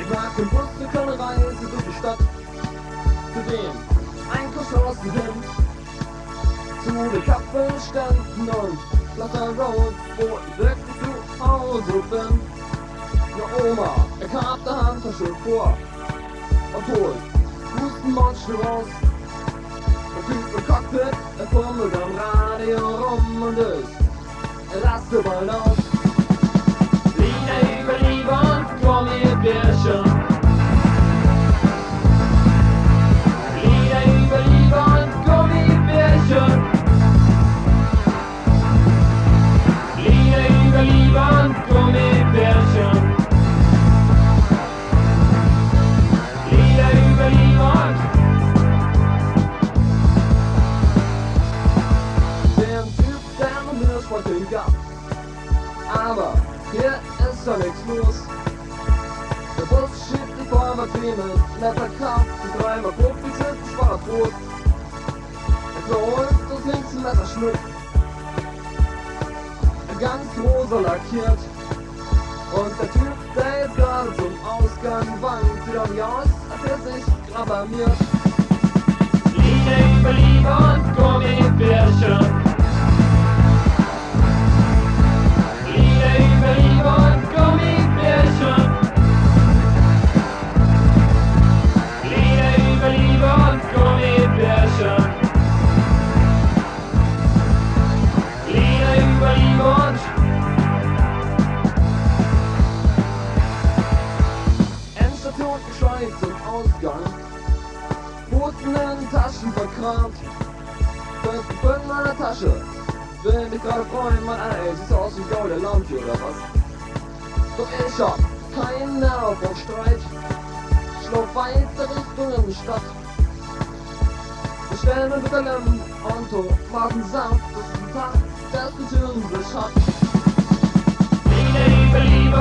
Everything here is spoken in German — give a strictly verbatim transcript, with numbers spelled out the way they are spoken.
Ich mag den Bus, wir können Reise durch die Stadt. Zu den Einkaufsstraßen hin, zu den Kaffeeständen und Plaza Road, wo ich wirklich zu Hause bin. Ne Oma, ich hab die Handtasche vor und holt Hustenmonster raus. Der Typ im Cockpit, er fummelt am Radio rum und ich raste bald aus. Lieder über Liebe und Gummibärchen. Lieder über Liebe und Gummibärchen. Lieder über Liebe und Gummibärchen. Lieder über Liebe und der Typ, der mir das Wort gab. Aber hier ist doch nichts los. Der Bus schiebt die Vollmatrine, netter Kampf, die dreimal Profis sind ein schwacher Brot. Er verholt das links ein Messerschnitt, ganz rosa lackiert. Und der Typ, der jetzt gerade zum Ausgang wankt, sieht auch nicht aus, als hätte sich grad blamiert. Liebe über Liebe und Gummibärchen. Endstation gescheit zum Ausgang, Pfoten in den Taschen verkramt, fünf in meiner Tasche, will mich gerade freuen, mein Ei, siehst du aus wie Gau der Lampe oder was? Doch ich hab keinen Nerv auf Streit, schlauf weiter Richtung in die Stadt. Bestell mir bitte Lemon und Tomatensaft, das ist ein Tag, der Kulturen sich hat. Liebe, Liebe, Liebe.